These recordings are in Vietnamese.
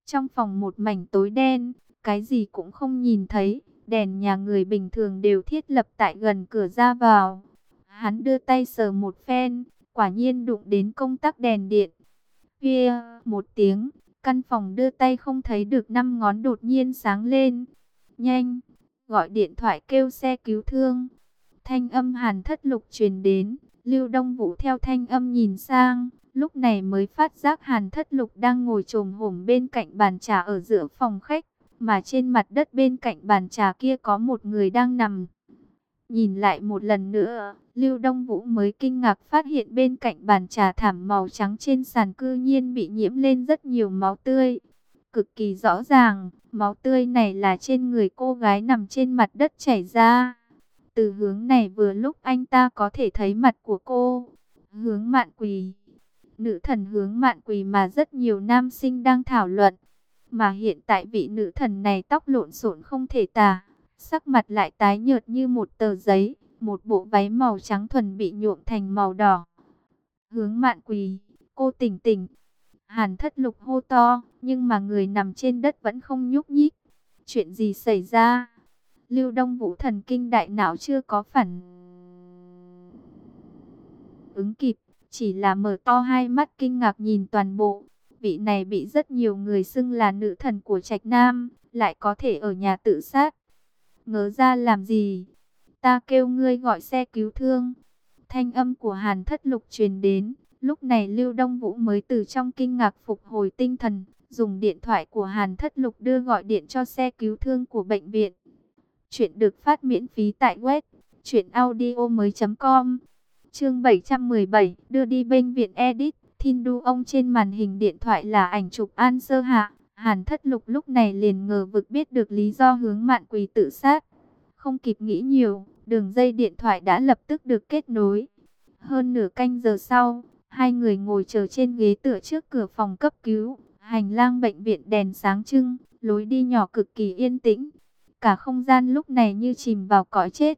Trong phòng một mảnh tối đen, cái gì cũng không nhìn thấy, đèn nhà người bình thường đều thiết lập tại gần cửa ra vào. Hắn đưa tay sờ một phen, quả nhiên đụng đến công tắc đèn điện. Kia, một tiếng, căn phòng đưa tay không thấy được 5 ngón đột nhiên sáng lên. Nhanh, gọi điện thoại kêu xe cứu thương. Thanh âm Hàn Thất Lục truyền đến, Lưu Đông Vũ theo thanh âm nhìn sang, lúc này mới phát giác Hàn Thất Lục đang ngồi chồm hổm bên cạnh bàn trà ở giữa phòng khách, mà trên mặt đất bên cạnh bàn trà kia có một người đang nằm. Nhìn lại một lần nữa, Lưu Đông Vũ mới kinh ngạc phát hiện bên cạnh bàn trà thảm màu trắng trên sàn cư nhiên bị nhiễm lên rất nhiều máu tươi. Cực kỳ rõ ràng, máu tươi này là trên người cô gái nằm trên mặt đất chảy ra. Từ hướng này vừa lúc anh ta có thể thấy mặt của cô. Hướng Mạn Quỳ, nữ thần Hướng Mạn Quỳ mà rất nhiều nam sinh đang thảo luận. Mà hiện tại vị nữ thần này tóc lộn xộn không thể tả, sắc mặt lại tái nhợt như một tờ giấy, một bộ váy màu trắng thuần bị nhuộm thành màu đỏ. Hướng Mạn Quỳ, cô tỉnh tỉnh. Hàn Thất Lục hô to, nhưng mà người nằm trên đất vẫn không nhúc nhích. Chuyện gì xảy ra? Lưu Đông Vũ thần kinh đại não chưa có phản ứng kịp, chỉ là mở to hai mắt kinh ngạc nhìn toàn bộ. Vị này bị rất nhiều người xưng là nữ thần của Trạch Nam, lại có thể ở nhà tự sát. Ngớ ra làm gì? Ta kêu ngươi gọi xe cứu thương. Thanh âm của Hàn Thất Lục truyền đến. Lúc này Lưu Đông Vũ mới từ trong kinh ngạc phục hồi tinh thần, dùng điện thoại của Hàn Thất Lục đưa gọi điện cho xe cứu thương của bệnh viện. Chuyện được phát miễn phí tại web truyệnaudiomoi.com. Chương 717, đưa đi bệnh viện edit. Thin đu ông trên màn hình điện thoại là ảnh chụp An Sơ Hạ. Hàn Thất Lục lúc này liền ngờ vực biết được lý do Hướng Mạn Quỳ tự sát. Không kịp nghĩ nhiều, đường dây điện thoại đã lập tức được kết nối. Hơn nửa canh giờ sau, hai người ngồi chờ trên ghế tựa trước cửa phòng cấp cứu. Hành lang bệnh viện đèn sáng trưng, lối đi nhỏ cực kỳ yên tĩnh. Cả không gian lúc này như chìm vào cõi chết.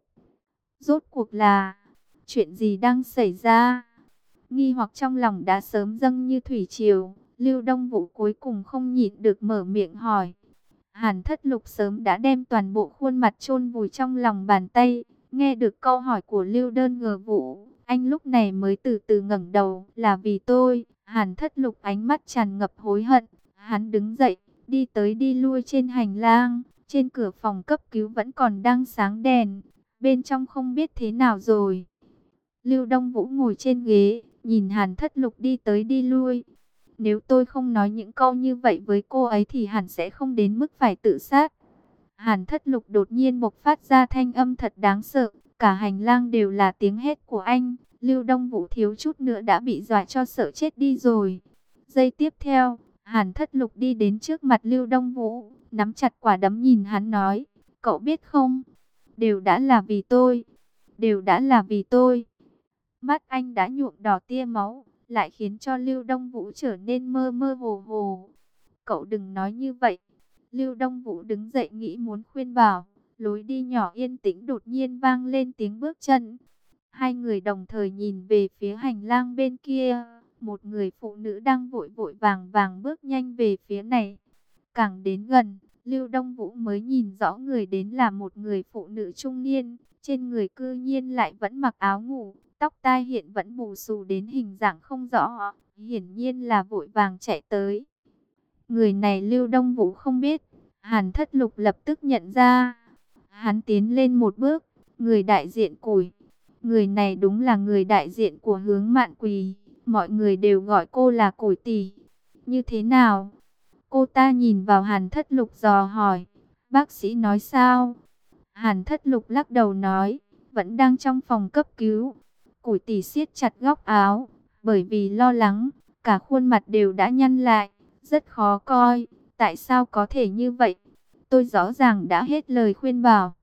Rốt cuộc là chuyện gì đang xảy ra? Nghi hoặc trong lòng đã sớm dâng như thủy triều. Lưu Đông Vũ cuối cùng không nhịn được mở miệng hỏi. Hàn Thất Lục sớm đã đem toàn bộ khuôn mặt chôn vùi trong lòng bàn tay. Nghe được câu hỏi của Lưu Đơn Ngờ Vũ, anh lúc này mới từ từ ngẩng đầu. Là vì tôi. Hàn Thất Lục ánh mắt tràn ngập hối hận. Hắn đứng dậy, đi tới đi lui trên hành lang. Trên cửa phòng cấp cứu vẫn còn đang sáng đèn. Bên trong không biết thế nào rồi. Lưu Đông Vũ ngồi trên ghế, nhìn Hàn Thất Lục đi tới đi lui. Nếu tôi không nói những câu như vậy với cô ấy thì hẳn sẽ không đến mức phải tự sát. Hàn Thất Lục đột nhiên bộc phát ra thanh âm thật đáng sợ. Cả hành lang đều là tiếng hét của anh. Lưu Đông Vũ thiếu chút nữa đã bị dọa cho sợ chết đi rồi. Giây tiếp theo, Hàn Thất Lục đi đến trước mặt Lưu Đông Vũ, nắm chặt quả đấm nhìn hắn nói. Cậu biết không? Đều đã là vì tôi. Đều đã là vì tôi. Mắt anh đã nhuộm đỏ tia máu, lại khiến cho Lưu Đông Vũ trở nên mơ mơ hồ hồ. Cậu đừng nói như vậy. Lưu Đông Vũ đứng dậy nghĩ muốn khuyên bảo. Lối đi nhỏ yên tĩnh đột nhiên vang lên tiếng bước chân. Hai người đồng thời nhìn về phía hành lang bên kia. Một người phụ nữ đang vội vội vàng vàng bước nhanh về phía này. Càng đến gần, Lưu Đông Vũ mới nhìn rõ người đến là một người phụ nữ trung niên. Trên người cư nhiên lại vẫn mặc áo ngủ. Tóc tai hiện vẫn bù xù đến hình dạng không rõ, hiển nhiên là vội vàng chạy tới. Người này Lưu Đông Vũ không biết, Hàn Thất Lục lập tức nhận ra. Hắn tiến lên một bước, người đại diện Củi. Người này đúng là người đại diện của Hướng Mạn Quỳ, mọi người đều gọi cô là Củi tỷ. Như thế nào? Cô ta nhìn vào Hàn Thất Lục dò hỏi, bác sĩ nói sao? Hàn Thất Lục lắc đầu nói, vẫn đang trong phòng cấp cứu. Củi tỷ siết chặt góc áo, bởi vì lo lắng, cả khuôn mặt đều đã nhăn lại, rất khó coi. Tại sao có thể như vậy? Tôi rõ ràng đã hết lời khuyên bảo.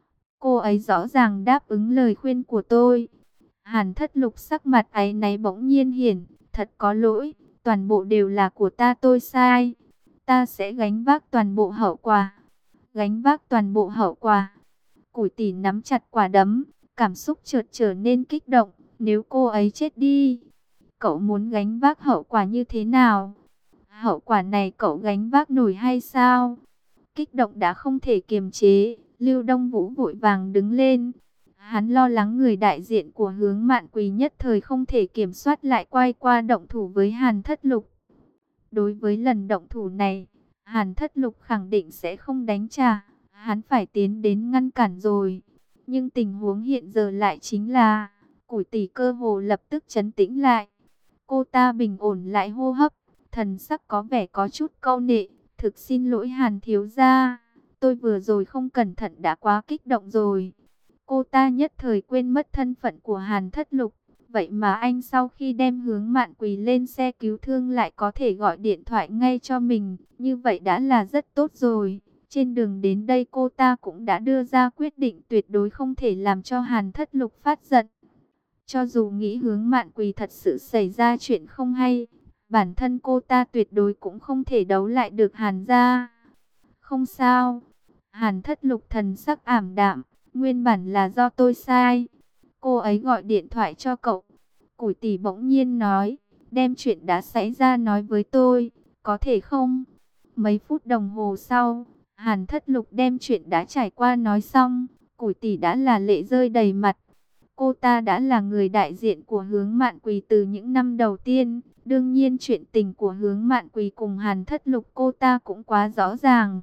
Cô ấy rõ ràng đáp ứng lời khuyên của tôi. Hàn Thất Lục sắc mặt áy náy bỗng nhiên hiển, thật có lỗi, toàn bộ đều là của ta, tôi sai. Ta sẽ gánh vác toàn bộ hậu quả. Gánh vác toàn bộ hậu quả. Củi tỷ nắm chặt quả đấm, cảm xúc chợt trở nên kích động. Nếu cô ấy chết đi, cậu muốn gánh vác hậu quả như thế nào? Hậu quả này cậu gánh vác nổi hay sao? Kích động đã không thể kiềm chế, Lưu Đông Vũ vội vàng đứng lên. Hắn lo lắng người đại diện của Hướng Mạn Quỳ nhất thời không thể kiểm soát lại quay qua động thủ với Hàn Thất Lục. Đối với lần động thủ này, Hàn Thất Lục khẳng định sẽ không đánh trả, hắn phải tiến đến ngăn cản rồi. Nhưng tình huống hiện giờ lại chính là, Củi Tỷ cơ hồ lập tức trấn tĩnh lại. Cô ta bình ổn lại hô hấp, thần sắc có vẻ có chút câu nệ. Thực xin lỗi Hàn thiếu gia, tôi vừa rồi không cẩn thận đã quá kích động rồi. Cô ta nhất thời quên mất thân phận của Hàn Thất Lục. Vậy mà anh sau khi đem Hướng Mạn Quỳ lên xe cứu thương lại có thể gọi điện thoại ngay cho mình. Như vậy đã là rất tốt rồi. Trên đường đến đây cô ta cũng đã đưa ra quyết định tuyệt đối không thể làm cho Hàn Thất Lục phát giận. Cho dù nghĩ Hướng Mạn Quỳ thật sự xảy ra chuyện không hay, bản thân cô ta tuyệt đối cũng không thể đấu lại được Hàn gia. Không sao. Hàn Thất Lục thần sắc ảm đạm. Nguyên bản là do tôi sai. Cô ấy gọi điện thoại cho cậu. Củi Tỷ bỗng nhiên nói. Đem chuyện đã xảy ra nói với tôi. Có thể không? Mấy phút đồng hồ sau, Hàn Thất Lục đem chuyện đã trải qua nói xong. Củi Tỷ đã là lệ rơi đầy mặt. Cô ta đã là người đại diện của Hướng Mạn Quỳ từ những năm đầu tiên. Đương nhiên chuyện tình của Hướng Mạn Quỳ cùng Hàn Thất Lục cô ta cũng quá rõ ràng.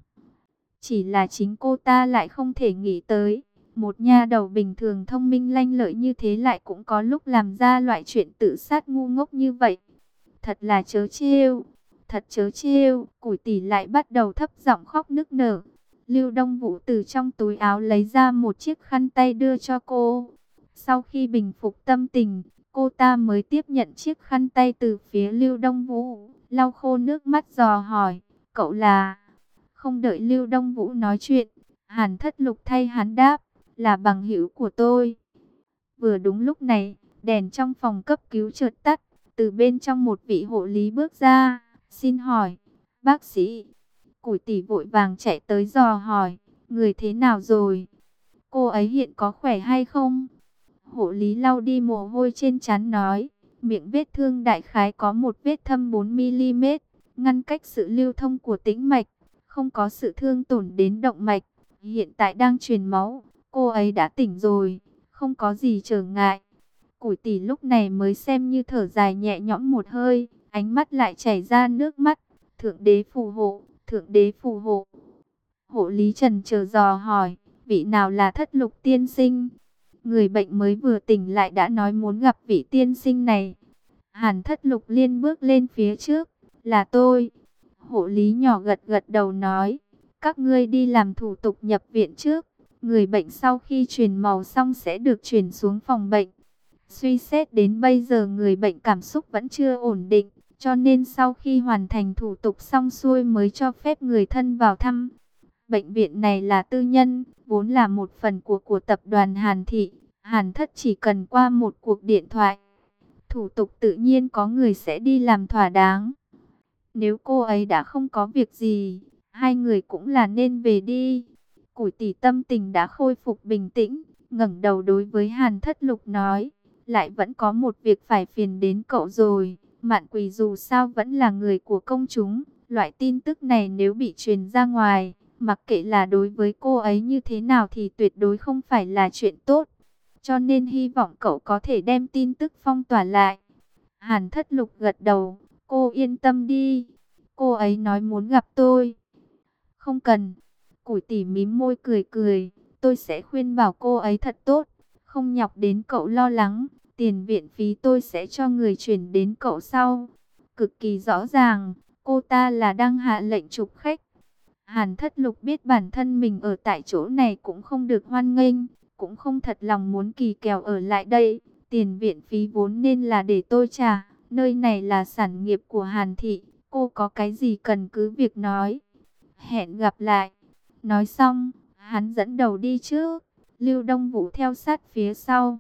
Chỉ là chính cô ta lại không thể nghĩ tới. Một nha đầu bình thường thông minh lanh lợi như thế lại cũng có lúc làm ra loại chuyện tự sát ngu ngốc như vậy. Thật là trớ trêu. Thật trớ trêu. Củi Tỷ lại bắt đầu thấp giọng khóc nức nở. Lưu Đông Vũ từ trong túi áo lấy ra một chiếc khăn tay đưa cho cô. Sau khi bình phục tâm tình, cô ta mới tiếp nhận chiếc khăn tay từ phía Lưu Đông Vũ, lau khô nước mắt dò hỏi, cậu là... Không đợi Lưu Đông Vũ nói chuyện, Hàn Thất Lục thay hắn đáp, là bằng hữu của tôi. Vừa đúng lúc này, đèn trong phòng cấp cứu chợt tắt, từ bên trong một vị hộ lý bước ra, xin hỏi, bác sĩ. Củi Tỷ vội vàng chạy tới dò hỏi, người thế nào rồi? Cô ấy hiện có khỏe hay không? Hộ lý lau đi mồ hôi trên trán nói, miệng vết thương đại khái có một vết thâm 4 mm, ngăn cách sự lưu thông của tĩnh mạch, không có sự thương tổn đến động mạch, hiện tại đang truyền máu, cô ấy đã tỉnh rồi, không có gì trở ngại. Củi Tỷ lúc này mới xem như thở dài nhẹ nhõm một hơi, ánh mắt lại chảy ra nước mắt, thượng đế phù hộ, thượng đế phù hộ. Hộ lý trần chờ dò hỏi, vị nào là Thất Lục tiên sinh? Người bệnh mới vừa tỉnh lại đã nói muốn gặp vị tiên sinh này. Hàn Thất Lục liên bước lên phía trước, là tôi. Hộ lý nhỏ gật gật đầu nói, các ngươi đi làm thủ tục nhập viện trước. Người bệnh sau khi truyền màu xong sẽ được chuyển xuống phòng bệnh. Suy xét đến bây giờ người bệnh cảm xúc vẫn chưa ổn định, cho nên sau khi hoàn thành thủ tục xong xuôi mới cho phép người thân vào thăm. Bệnh viện này là tư nhân, vốn là một phần của tập đoàn Hàn Thị. Hàn Thất chỉ cần qua một cuộc điện thoại, thủ tục tự nhiên có người sẽ đi làm thỏa đáng. Nếu cô ấy đã không có việc gì, hai người cũng là nên về đi. Củi Tỷ tâm tình đã khôi phục bình tĩnh, ngẩng đầu đối với Hàn Thất Lục nói, lại vẫn có một việc phải phiền đến cậu rồi. Mạn Quỳ dù sao vẫn là người của công chúng, loại tin tức này nếu bị truyền ra ngoài, mặc kệ là đối với cô ấy như thế nào thì tuyệt đối không phải là chuyện tốt. Cho nên hy vọng cậu có thể đem tin tức phong tỏa lại. Hàn Thất Lục gật đầu, cô yên tâm đi. Cô ấy nói muốn gặp tôi. Không cần. Củi Tỷ mím môi cười cười. Tôi sẽ khuyên bảo cô ấy thật tốt. Không nhọc đến cậu lo lắng. Tiền viện phí tôi sẽ cho người chuyển đến cậu sau. Cực kỳ rõ ràng, cô ta là đang hạ lệnh chụp khách. Hàn Thất Lục biết bản thân mình ở tại chỗ này cũng không được hoan nghênh, cũng không thật lòng muốn kỳ kèo ở lại đây. Tiền viện phí vốn nên là để tôi trả, nơi này là sản nghiệp của Hàn Thị, cô có cái gì cần cứ việc nói. Hẹn gặp lại. Nói xong, hắn dẫn đầu đi trước, Lưu Đông Vũ theo sát phía sau.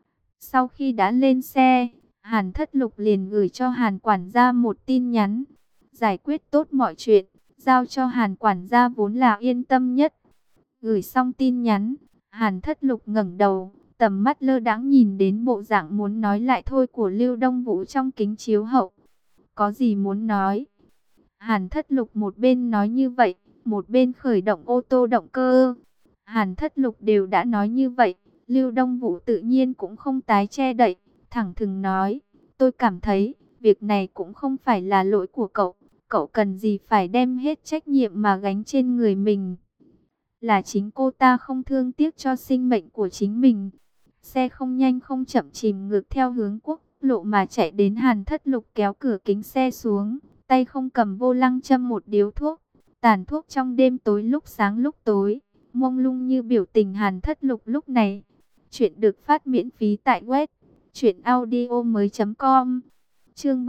Sau khi đã lên xe, Hàn Thất Lục liền gửi cho Hàn quản gia một tin nhắn, giải quyết tốt mọi chuyện, giao cho Hàn quản gia vốn là yên tâm nhất. Gửi xong tin nhắn, Hàn Thất Lục ngẩng đầu, tầm mắt lơ đãng nhìn đến bộ dạng muốn nói lại thôi của Lưu Đông Vũ trong kính chiếu hậu. Có gì muốn nói? Hàn Thất Lục một bên nói như vậy, một bên khởi động ô tô động cơ. Hàn Thất Lục đều đã nói như vậy, Lưu Đông Vũ tự nhiên cũng không tái che đậy, thẳng thừng nói, tôi cảm thấy, việc này cũng không phải là lỗi của cậu, cậu cần gì phải đem hết trách nhiệm mà gánh trên người mình. Là chính cô ta không thương tiếc cho sinh mệnh của chính mình. Xe không nhanh không chậm chìm ngược theo hướng quốc lộ mà chạy đến. Hàn Thất Lục kéo cửa kính xe xuống, tay không cầm vô lăng châm một điếu thuốc. Tàn thuốc trong đêm tối lúc sáng lúc tối, mông lung như biểu tình Hàn Thất Lục lúc này. Chuyện được phát miễn phí tại web truyệnaudiomoi.com. Chương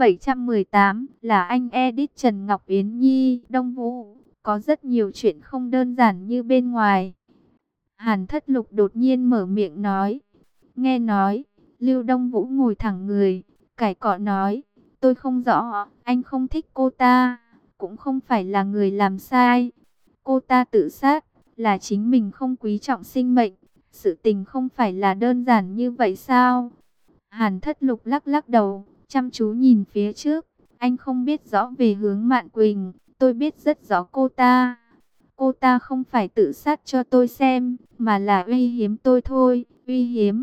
718 là anh edit Trần Ngọc Yến Nhi, Đông Vũ. Có rất nhiều chuyện không đơn giản như bên ngoài. Hàn Thất Lục đột nhiên mở miệng nói. Nghe nói, Lưu Đông Vũ ngồi thẳng người, cãi cọ nói, tôi không rõ, anh không thích cô ta, cũng không phải là người làm sai. Cô ta tự sát, là chính mình không quý trọng sinh mệnh, sự tình không phải là đơn giản như vậy sao? Hàn Thất Lục lắc lắc đầu, chăm chú nhìn phía trước, anh không biết rõ về hướng Mạn Quỳnh, tôi biết rất rõ cô ta. Cô ta không phải tự sát cho tôi xem, mà là uy hiếp tôi thôi, uy hiếp.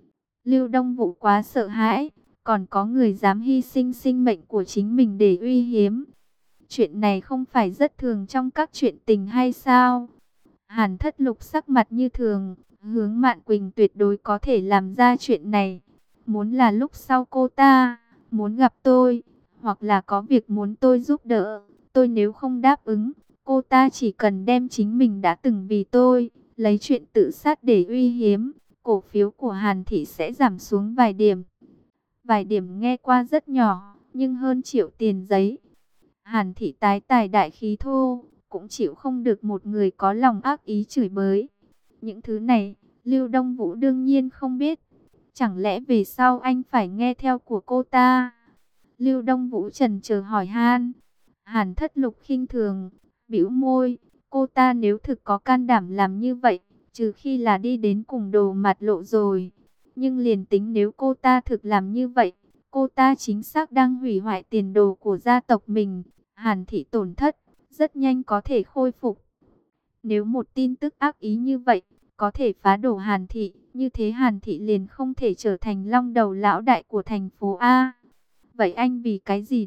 Lưu Đông Vũ quá sợ hãi, còn có người dám hy sinh sinh mệnh của chính mình để uy hiếp. Chuyện này không phải rất thường trong các chuyện tình hay sao? Hàn Thất Lục sắc mặt như thường, hướng Mạn Quỳnh tuyệt đối có thể làm ra chuyện này. Muốn là lúc sau cô ta, muốn gặp tôi, hoặc là có việc muốn tôi giúp đỡ, tôi nếu không đáp ứng, cô ta chỉ cần đem chính mình đã từng vì tôi, lấy chuyện tự sát để uy hiếp, cổ phiếu của Hàn Thị sẽ giảm xuống vài điểm. Vài điểm nghe qua rất nhỏ, nhưng hơn triệu tiền giấy. Hàn Thị tái tài đại khí thô, cũng chịu không được một người có lòng ác ý chửi bới. Những thứ này, Lưu Đông Vũ đương nhiên không biết. Chẳng lẽ về sau anh phải nghe theo của cô ta? Lưu Đông Vũ chần chờ hỏi han. Hàn Thất Lục khinh thường, bĩu môi. Cô ta nếu thực có can đảm làm như vậy, trừ khi là đi đến cùng đồ mặt lộ rồi. Nhưng liền tính nếu cô ta thực làm như vậy, cô ta chính xác đang hủy hoại tiền đồ của gia tộc mình. Hàn Thị tổn thất, rất nhanh có thể khôi phục. Nếu một tin tức ác ý như vậy, có thể phá đổ Hàn Thị, như thế Hàn Thị liền không thể trở thành long đầu lão đại của thành phố A. Vậy anh vì cái gì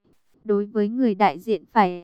đối với người đại diện phải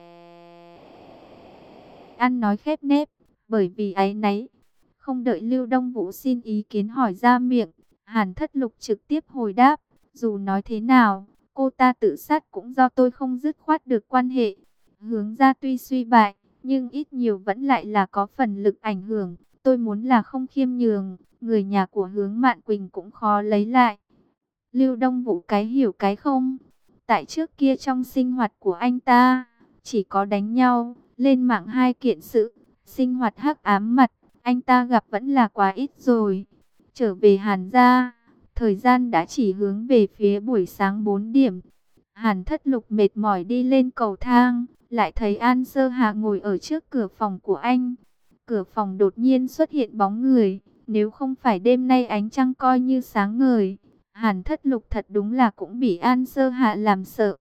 ăn nói khép nép, bởi vì áy náy. Không đợi Lưu Đông Vũ xin ý kiến hỏi ra miệng, Hàn Thất Lục trực tiếp hồi đáp, dù nói thế nào, cô ta tự sát cũng do tôi không dứt khoát được quan hệ. Hướng ra tuy suy bại, nhưng ít nhiều vẫn lại là có phần lực ảnh hưởng. Tôi muốn là không khiêm nhường, người nhà của Hướng Mạn Quỳnh cũng khó lấy lại. Lưu Đông Vũ cái hiểu cái không. Tại trước kia trong sinh hoạt của anh ta, chỉ có đánh nhau, lên mạng hai kiện sự, sinh hoạt hắc ám mặt, anh ta gặp vẫn là quá ít rồi. Trở về Hàn gia, thời gian đã chỉ hướng về phía buổi sáng 4 điểm. Hàn Thất Lục mệt mỏi đi lên cầu thang, lại thấy An Sơ Hạ ngồi ở trước cửa phòng của anh. Cửa phòng đột nhiên xuất hiện bóng người, nếu không phải đêm nay ánh trăng coi như sáng ngời, Hàn Thất Lục thật đúng là cũng bị An Sơ Hạ làm sợ.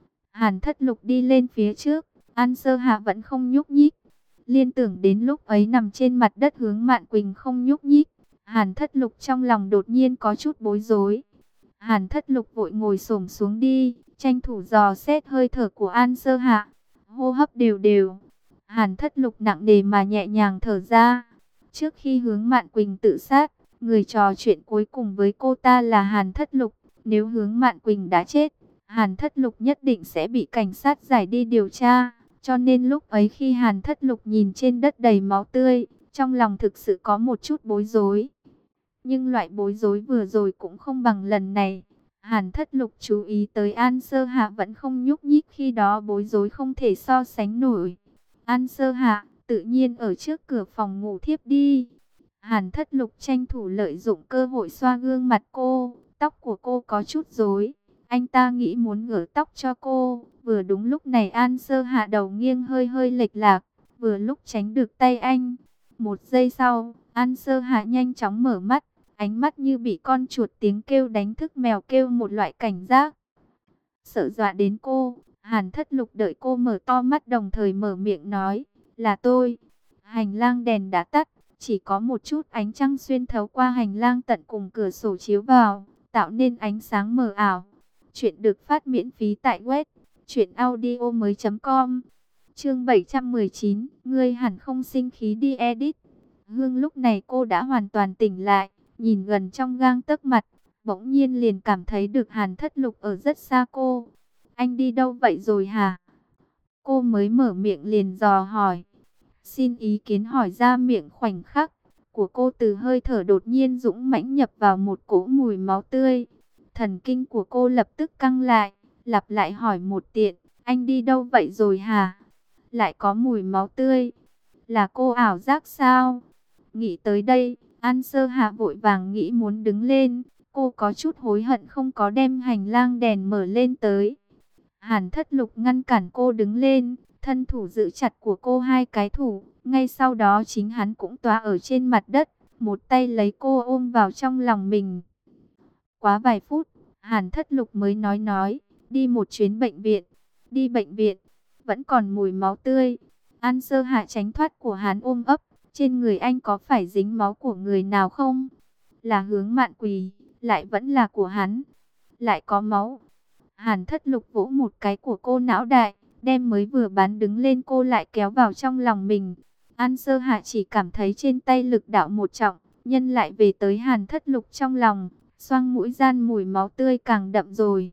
Hàn Thất Lục đi lên phía trước, An Sơ Hạ vẫn không nhúc nhích. Liên tưởng đến lúc ấy nằm trên mặt đất Hướng Mạn Quỳnh không nhúc nhích, Hàn Thất Lục trong lòng đột nhiên có chút bối rối. Hàn Thất Lục vội ngồi xổm xuống đi, tranh thủ dò xét hơi thở của An Sơ Hạ, hô hấp đều đều. Hàn Thất Lục nặng nề mà nhẹ nhàng thở ra. Trước khi Hướng Mạn Quỳnh tự sát, người trò chuyện cuối cùng với cô ta là Hàn Thất Lục. Nếu Hướng Mạn Quỳnh đã chết, Hàn Thất Lục nhất định sẽ bị cảnh sát giải đi điều tra. Cho nên lúc ấy khi Hàn Thất Lục nhìn trên đất đầy máu tươi, trong lòng thực sự có một chút bối rối. Nhưng loại bối rối vừa rồi cũng không bằng lần này. Hàn Thất Lục chú ý tới An Sơ Hạ vẫn không nhúc nhích, khi đó bối rối không thể so sánh nổi. An Sơ Hạ tự nhiên ở trước cửa phòng ngủ thiếp đi. Hàn Thất Lục tranh thủ lợi dụng cơ hội xoa gương mặt cô, tóc của cô có chút rối. Anh ta nghĩ muốn gỡ tóc cho cô, vừa đúng lúc này An Sơ Hạ đầu nghiêng hơi hơi lệch lạc, vừa lúc tránh được tay anh. Một giây sau, An Sơ Hạ nhanh chóng mở mắt, ánh mắt như bị con chuột tiếng kêu đánh thức mèo kêu, một loại cảnh giác. Sợ dọa đến cô, Hàn Thất Lục đợi cô mở to mắt đồng thời mở miệng nói, là tôi. Hành lang đèn đã tắt, chỉ có một chút ánh trăng xuyên thấu qua hành lang tận cùng cửa sổ chiếu vào, tạo nên ánh sáng mờ ảo. Chuyện được phát miễn phí tại web truyệnaudiomoi.com. Chương 719, ngươi hẳn không sinh khí đi edit. Hương lúc này cô đã hoàn toàn tỉnh lại, nhìn gần trong gang tấc mặt, bỗng nhiên liền cảm thấy được Hàn Thất Lục ở rất xa cô. Anh đi đâu vậy rồi hả? Cô mới mở miệng liền dò hỏi. Xin ý kiến hỏi ra miệng khoảnh khắc của cô từ hơi thở đột nhiên dũng mãnh nhập vào một cỗ mùi máu tươi. Thần kinh của cô lập tức căng lại, lặp lại hỏi một tiện, anh đi đâu vậy rồi hả? Lại có mùi máu tươi. Là cô ảo giác sao? Nghĩ tới đây, An Sơ Hạ vội vàng nghĩ muốn đứng lên. Cô có chút hối hận không có đem hành lang đèn mở lên tới. Hàn Thất Lục ngăn cản cô đứng lên, thân thủ giữ chặt của cô hai cái thủ. Ngay sau đó chính hắn cũng toa ở trên mặt đất, một tay lấy cô ôm vào trong lòng mình. Quá vài phút, Hàn Thất Lục mới nói, đi một chuyến bệnh viện. Đi bệnh viện, vẫn còn mùi máu tươi. An Sơ Hạ tránh thoát của hắn ôm ấp, trên người anh có phải dính máu của người nào không? Là Hướng Mạn Quỳ, lại vẫn là của hắn. Lại có máu. Hàn Thất Lục vỗ một cái của cô não đại, đem mới vừa bán đứng lên cô lại kéo vào trong lòng mình. An Sơ Hạ chỉ cảm thấy trên tay lực đạo một trọng, nhân lại về tới Hàn Thất Lục trong lòng, xoang mũi gian mùi máu tươi càng đậm rồi.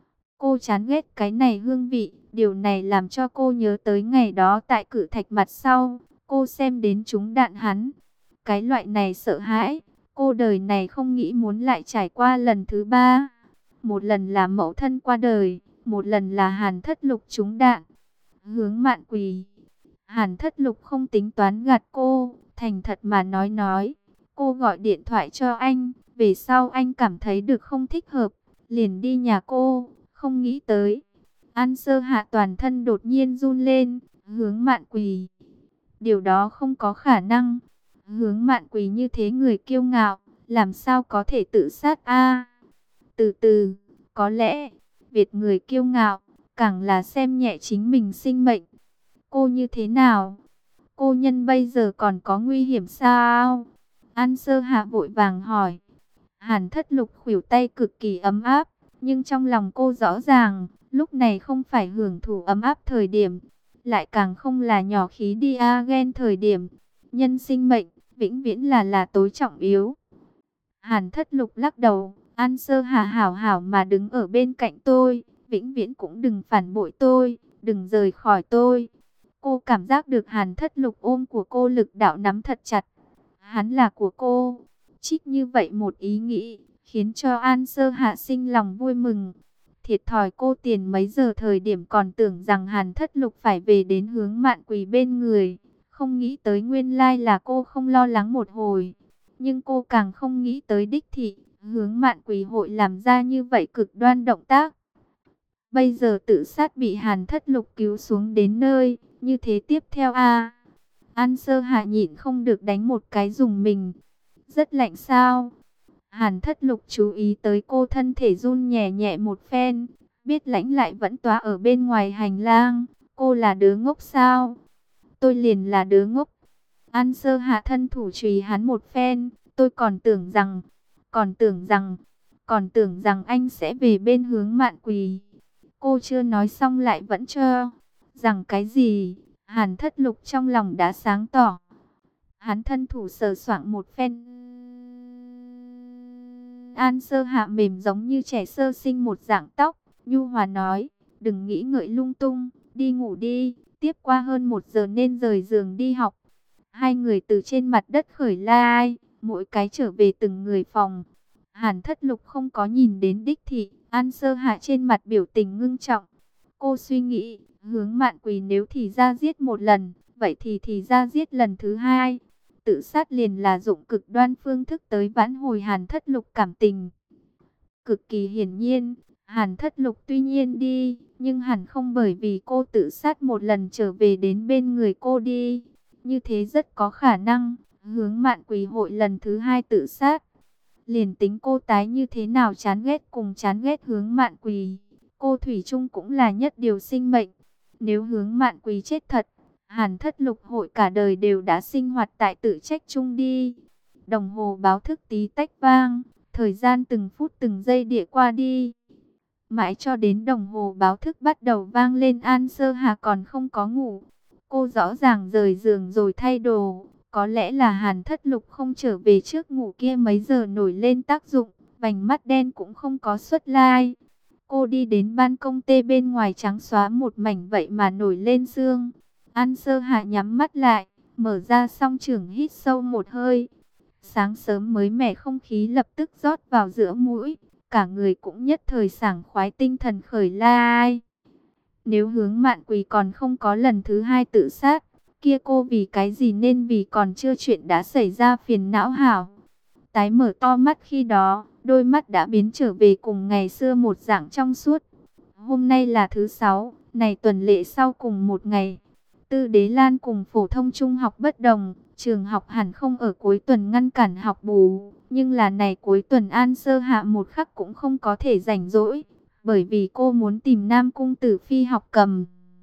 Cô chán ghét cái này hương vị, điều này làm cho cô nhớ tới ngày đó tại cự thạch mặt sau, cô xem đến trúng đạn hắn. Cái loại này sợ hãi, cô đời này không nghĩ muốn lại trải qua lần thứ ba. Một lần là mẫu thân qua đời, một lần là Hàn Thất Lục trúng đạn. Hướng Mạn Quỳ. Hàn Thất Lục không tính toán gạt cô, thành thật mà nói. Cô gọi điện thoại cho anh, về sau anh cảm thấy được không thích hợp, liền đi nhà cô, không nghĩ tới. An Sơ Hạ toàn thân đột nhiên run lên, Hướng Mạn Quỳ. Điều đó không có khả năng. Hướng Mạn Quỳ như thế người kiêu ngạo, làm sao có thể tự sát a? Từ từ, có lẽ, việc người kiêu ngạo, càng là xem nhẹ chính mình sinh mệnh. Cô như thế nào? Cô nhân bây giờ còn có nguy hiểm sao? An Sơ Hạ vội vàng hỏi. Hàn Thất Lục khuỷu tay cực kỳ ấm áp, nhưng trong lòng cô rõ ràng, lúc này không phải hưởng thụ ấm áp thời điểm, lại càng không là nhỏ khí đi ghen thời điểm. Nhân sinh mệnh, vĩnh viễn là tối trọng yếu. Hàn Thất Lục lắc đầu, An Sơ Hạ hảo hảo mà đứng ở bên cạnh tôi, vĩnh viễn cũng đừng phản bội tôi, đừng rời khỏi tôi. Cô cảm giác được Hàn Thất Lục ôm của cô lực đạo nắm thật chặt. Hắn là của cô. Trích như vậy một ý nghĩ, khiến cho An Sơ Hạ sinh lòng vui mừng. Thiệt thòi cô tiền mấy giờ thời điểm còn tưởng rằng Hàn Thất Lục phải về đến Hướng Mạn Quỳ bên người. Không nghĩ tới nguyên lai là cô không lo lắng một hồi. Nhưng cô càng không nghĩ tới đích thị, Hướng Mạn Quỳ hội làm ra như vậy cực đoan động tác. Bây giờ tự sát bị Hàn Thất Lục cứu xuống đến nơi, như thế tiếp theo An Sơ Hạ nhịn không được đánh một cái dùng mình. Rất lạnh sao? Hàn Thất Lục chú ý tới cô thân thể run nhẹ nhẹ một phen, biết lãnh lại vẫn tỏa ở bên ngoài hành lang. Cô là đứa ngốc sao? Tôi liền là đứa ngốc. An Sơ Hạ thân thủ chùy hắn một phen, tôi còn tưởng rằng anh sẽ về bên Hướng Mạn Quỳ. Cô chưa nói xong lại vẫn cho rằng cái gì? Hàn Thất Lục trong lòng đã sáng tỏ. Hắn thân thủ sờ soạng một phen. An Sơ Hạ mềm giống như trẻ sơ sinh một dạng tóc, nhu hòa nói, đừng nghĩ ngợi lung tung, đi ngủ đi, tiếp qua hơn 1 giờ nên rời giường đi học. Hai người từ trên mặt đất khởi lai, mỗi cái trở về từng người phòng. Hàn Thất Lục không có nhìn đến đích thị, An Sơ Hạ trên mặt biểu tình ngưng trọng. Cô suy nghĩ, Hướng Mạn Quỳ nếu thì ra giết một lần, vậy thì ra giết lần thứ hai. Tự sát liền là dụng cực đoan phương thức tới vãn hồi Hàn Thất Lục cảm tình. Cực kỳ hiển nhiên, Hàn Thất Lục tuy nhiên đi, nhưng hẳn không bởi vì cô tự sát một lần trở về đến bên người cô đi. Như thế rất có khả năng, Hướng Mạn Quỳ hội lần thứ hai tự sát. Liền tính cô tái như thế nào chán ghét cùng chán ghét Hướng Mạn Quỳ, cô thủy chung cũng là nhất điều sinh mệnh. Nếu Hướng Mạn Quý chết thật, Hàn Thất Lục hội cả đời đều đã sinh hoạt tại tự trách chung đi. Đồng hồ báo thức tí tách vang, thời gian từng phút từng giây địa qua đi. Mãi cho đến đồng hồ báo thức bắt đầu vang lên, An Sơ Hà còn không có ngủ. Cô rõ ràng rời giường rồi thay đồ. Có lẽ là Hàn Thất Lục không trở về trước ngủ kia mấy giờ nổi lên tác dụng. Vành mắt đen cũng không có xuất lai. Cô đi đến ban công tê bên ngoài trắng xóa một mảnh vậy mà nổi lên sương. An Sơ Hà nhắm mắt lại, mở ra song chưởng hít sâu một hơi. Sáng sớm mới mẻ không khí lập tức rót vào giữa mũi. Cả người cũng nhất thời sảng khoái, tinh thần khởi lai. Nếu Hướng Mạn Quỳ còn không có lần thứ hai tự sát, kia cô vì cái gì nên vì còn chưa chuyện đã xảy ra phiền não hảo. Tái mở to mắt khi đó, đôi mắt đã biến trở về cùng ngày xưa một dạng trong suốt. Hôm nay là thứ 6, này tuần lễ sau cùng một ngày. Tư Đế Lan cùng phổ thông trung học bất đồng, trường học hẳn không ở cuối tuần ngăn cản học bù. Nhưng là này cuối tuần An Sơ Hạ một khắc cũng không có thể rảnh rỗi, bởi vì cô muốn tìm Nam Cung Tử Phi học cầm.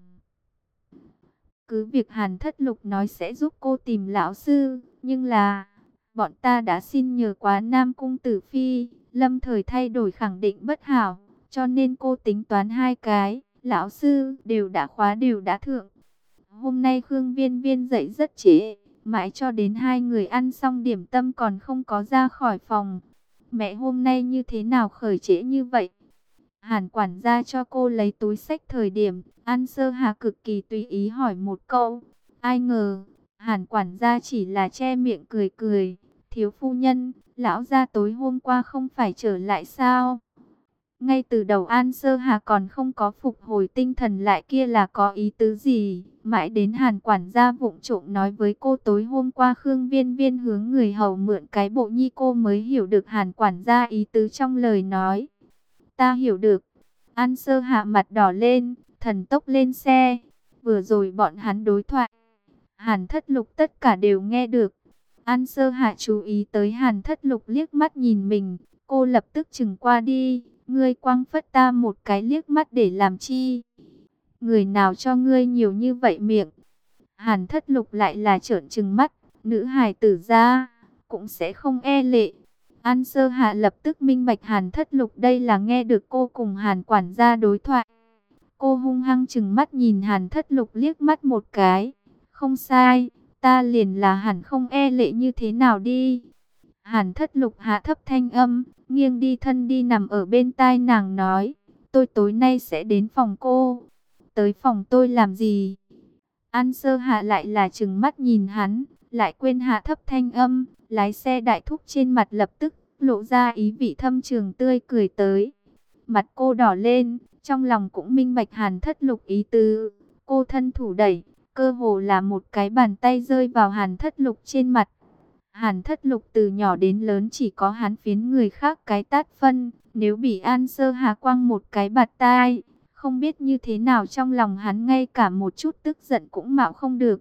Cứ việc Hàn Thất Lục nói sẽ giúp cô tìm lão sư, nhưng là bọn ta đã xin nhờ quá Nam Cung Tử Phi, lâm thời thay đổi khẳng định bất hảo, cho nên cô tính toán hai cái, lão sư đều đã khóa đều đã thượng. Hôm nay Khương Viên Viên dậy rất trễ, mãi cho đến hai người ăn xong điểm tâm còn không có ra khỏi phòng. Mẹ hôm nay như thế nào khởi trễ như vậy? Hàn quản gia cho cô lấy túi xách thời điểm, An Sơ Hà cực kỳ tùy ý hỏi một câu. Ai ngờ, Hàn quản gia chỉ là che miệng cười cười. Thiếu phu nhân, lão gia tối hôm qua không phải trở lại sao? Ngay từ đầu An Sơ Hà còn không có phục hồi tinh thần lại kia là có ý tứ gì. Mãi đến Hàn quản gia vụng trộm nói với cô tối hôm qua Khương Viên Viên hướng người hầu mượn cái bộ nhi, cô mới hiểu được Hàn quản gia ý tứ trong lời nói. Ta hiểu được. An Sơ Hạ mặt đỏ lên, thần tốc lên xe. Vừa rồi bọn hắn đối thoại, Hàn Thất Lục tất cả đều nghe được. An Sơ Hạ chú ý tới Hàn Thất Lục liếc mắt nhìn mình, cô lập tức chừng qua đi. Ngươi quăng phất ta một cái liếc mắt để làm chi? Người nào cho ngươi nhiều như vậy miệng? Hàn Thất Lục lại là trợn trừng mắt, nữ hài tử ra cũng sẽ không e lệ. An Sơ Hạ lập tức minh bạch Hàn Thất Lục đây là nghe được cô cùng Hàn quản gia đối thoại. Cô hung hăng trừng mắt nhìn Hàn Thất Lục liếc mắt một cái. Không sai, ta liền là hẳn không e lệ như thế nào đi. Hàn Thất Lục hạ thấp thanh âm, nghiêng đi thân đi nằm ở bên tai nàng nói. Tôi tối nay sẽ đến phòng cô. Tới phòng tôi làm gì? An Sơ Hạ lại là trừng mắt nhìn hắn, lại quên hạ thấp thanh âm. Lái xe đại thúc trên mặt lập tức lộ ra ý vị thâm trường tươi cười tới. Mặt cô đỏ lên, trong lòng cũng minh bạch Hàn Thất Lục ý tứ. Cô thân thủ đẩy, cơ hồ là một cái bàn tay rơi vào Hàn Thất Lục trên mặt. Hàn Thất Lục từ nhỏ đến lớn chỉ có hắn phiến người khác cái tát phân. Nếu bị An Sơ Hà quăng một cái bạt tai, không biết như thế nào trong lòng hắn ngay cả một chút tức giận cũng mạo không được.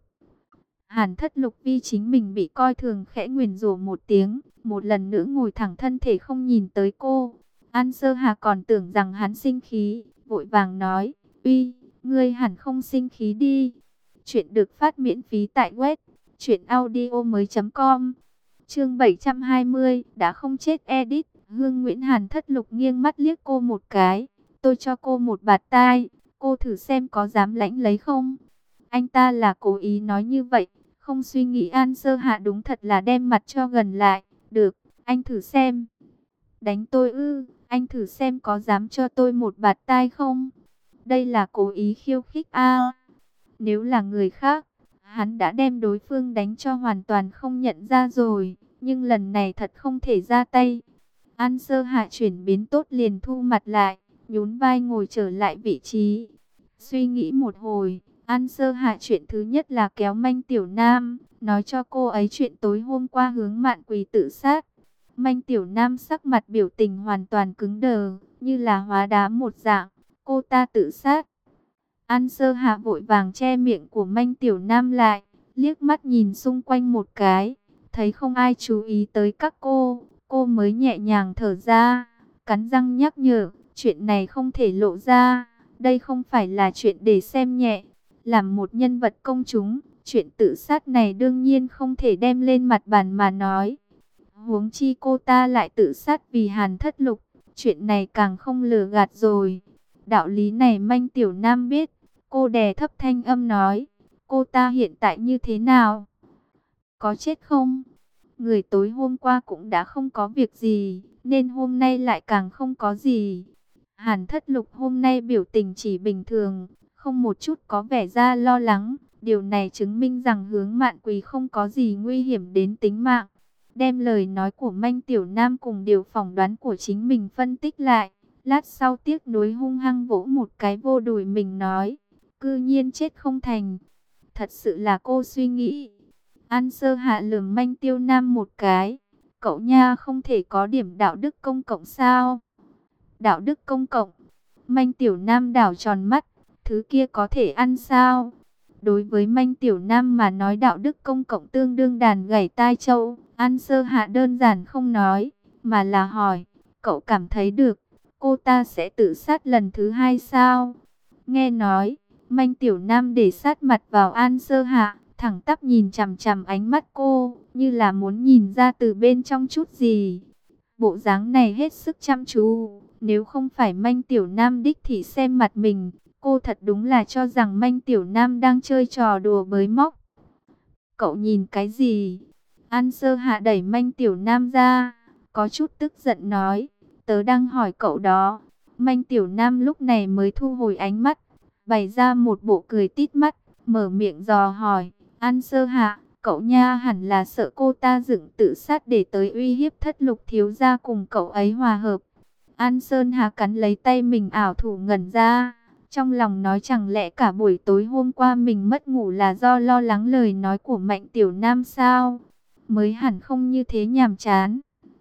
Hàn Thất Lục vì chính mình bị coi thường khẽ nguyền rủa một tiếng, một lần nữa ngồi thẳng thân thể không nhìn tới cô. An Sơ Hà còn tưởng rằng hắn sinh khí, vội vàng nói, uy, ngươi hẳn không sinh khí đi. Chuyện được phát miễn phí tại web truyệnaudiomoi.com. Chương 720, đã không chết edit. Hương Nguyễn. Hàn Thất Lục nghiêng mắt liếc cô một cái, tôi cho cô một bạt tai, cô thử xem có dám lãnh lấy không. Anh ta là cố ý nói như vậy, không suy nghĩ. An Sơ Hạ đúng thật là đem mặt cho gần lại. Được, anh thử xem. Đánh tôi ư? Anh thử xem có dám cho tôi một bạt tai không? Đây là cố ý khiêu khích a. Nếu là người khác, hắn đã đem đối phương đánh cho hoàn toàn không nhận ra rồi. Nhưng lần này thật không thể ra tay. An Sơ Hạ chuyển biến tốt liền thu mặt lại, nhún vai ngồi trở lại vị trí. Suy nghĩ một hồi, An Sơ Hạ chuyện thứ nhất là kéo Manh Tiểu Nam, nói cho cô ấy chuyện tối hôm qua Hướng Mạn Quỳ tự sát. Manh Tiểu Nam sắc mặt biểu tình hoàn toàn cứng đờ, như là hóa đá một dạng. Cô ta tự sát. An Sơ Hạ vội vàng che miệng của Manh Tiểu Nam lại, liếc mắt nhìn xung quanh một cái, thấy không ai chú ý tới các cô mới nhẹ nhàng thở ra, cắn răng nhắc nhở, Chuyện này không thể lộ ra, đây không phải là chuyện để xem nhẹ. Làm một nhân vật công chúng, chuyện tự sát này đương nhiên không thể đem lên mặt bàn mà nói. Huống chi cô ta lại tự sát vì Hàn Thất Lục, chuyện này càng không lừa gạt rồi. Đạo lý này Manh Tiểu Nam biết, cô đè thấp thanh âm nói, cô ta hiện tại như thế nào? Có chết không? Người tối hôm qua cũng đã không có việc gì, nên hôm nay lại càng không có gì. Hàn Thất Lục hôm nay biểu tình chỉ bình thường, không một chút có vẻ ra lo lắng. Điều này chứng minh rằng Hướng Mạn Quỳ không có gì nguy hiểm đến tính mạng. Đem lời nói của Manh Tiểu Nam cùng điều phỏng đoán của chính mình phân tích lại. Lát sau tiếc nuối hung hăng vỗ một cái vô đùi mình nói, cư nhiên chết không thành. Thật sự là cô suy nghĩ. An Sơ Hạ lườm Manh Tiểu Nam một cái. Cậu nha không thể có điểm đạo đức công cộng sao? Đạo đức công cộng? Manh Tiểu Nam đảo tròn mắt. Thứ kia có thể ăn sao? Đối với Manh Tiểu Nam mà nói đạo đức công cộng tương đương đàn gảy tai châu. An Sơ Hạ đơn giản không nói, mà là hỏi, cậu cảm thấy được, cô ta sẽ tự sát lần thứ hai sao? Nghe nói, Manh Tiểu Nam để sát mặt vào An Sơ Hạ, thẳng tắp nhìn chằm chằm ánh mắt cô, như là muốn nhìn ra từ bên trong chút gì. Bộ dáng này hết sức chăm chú, nếu không phải Manh Tiểu Nam đích thị xem mặt mình, cô thật đúng là cho rằng Manh Tiểu Nam đang chơi trò đùa bới móc. Cậu nhìn cái gì? An Sơ Hạ đẩy Manh Tiểu Nam ra, có chút tức giận nói, tớ đang hỏi cậu đó. Manh Tiểu Nam lúc này mới thu hồi ánh mắt, bày ra một bộ cười tít mắt, mở miệng dò hỏi, An Sơ Hạ, cậu nha hẳn là sợ cô ta dựng tự sát để tới uy hiếp Thất Lục thiếu gia cùng cậu ấy hòa hợp. An Sơn Hà cắn lấy tay mình ảo thủ ngẩn ra. Trong lòng nói chẳng lẽ cả buổi tối hôm qua mình mất ngủ là do lo lắng lời nói của Mạnh Tiểu Nam sao? Mới hẳn không như thế nhàm chán.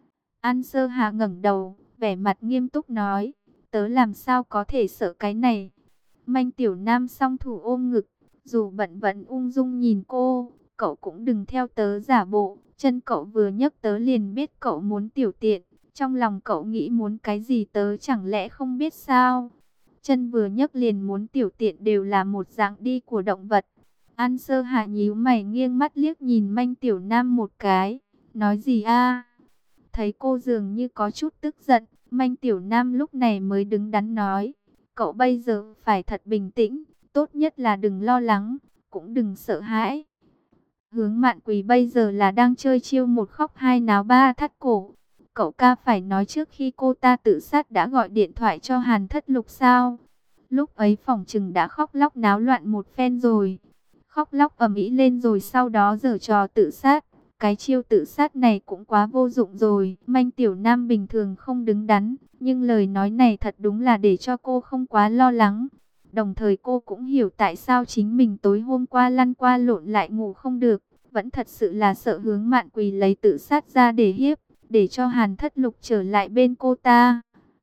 An Sơ Hà ngẩng đầu, vẻ mặt nghiêm túc nói, tớ làm sao có thể sợ cái này? Mạnh Tiểu Nam song thủ ôm ngực, dù bận vẫn ung dung nhìn cô, cậu cũng đừng theo tớ giả bộ, chân cậu vừa nhấc tớ liền biết cậu muốn tiểu tiện, trong lòng cậu nghĩ muốn cái gì tớ chẳng lẽ không biết sao? Chân vừa nhấc liền muốn tiểu tiện đều là một dạng đi của động vật. An Sơ Hạ nhíu mày nghiêng mắt liếc nhìn Manh Tiểu Nam một cái. Nói gì a? Thấy cô dường như có chút tức giận, Manh Tiểu Nam lúc này mới đứng đắn nói. Cậu bây giờ phải thật bình tĩnh, tốt nhất là đừng lo lắng, cũng đừng sợ hãi. Hướng Mạn Quỳ bây giờ là đang chơi chiêu một khóc hai náo ba thắt cổ. Cậu ca phải nói trước khi cô ta tự sát đã gọi điện thoại cho Hàn Thất Lục sao? Lúc ấy phỏng chừng đã khóc lóc náo loạn một phen rồi. Khóc lóc ầm ĩ lên rồi sau đó giở trò tự sát. Cái chiêu tự sát này cũng quá vô dụng rồi. Manh Tiểu Nam bình thường không đứng đắn, nhưng lời nói này thật đúng là để cho cô không quá lo lắng. Đồng thời cô cũng hiểu tại sao chính mình tối hôm qua lăn qua lộn lại ngủ không được. Vẫn thật sự là sợ Hướng Mạn Quỳ lấy tự sát ra để hiếp, để cho Hàn Thất Lục trở lại bên cô ta.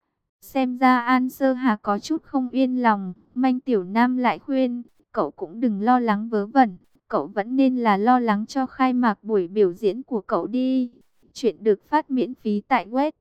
Xem ra An Sơ Hà có chút không yên lòng, Manh Tiểu Nam lại khuyên, cậu cũng đừng lo lắng vớ vẩn, cậu vẫn nên là lo lắng cho khai mạc buổi biểu diễn của cậu đi. Chuyện được phát miễn phí tại web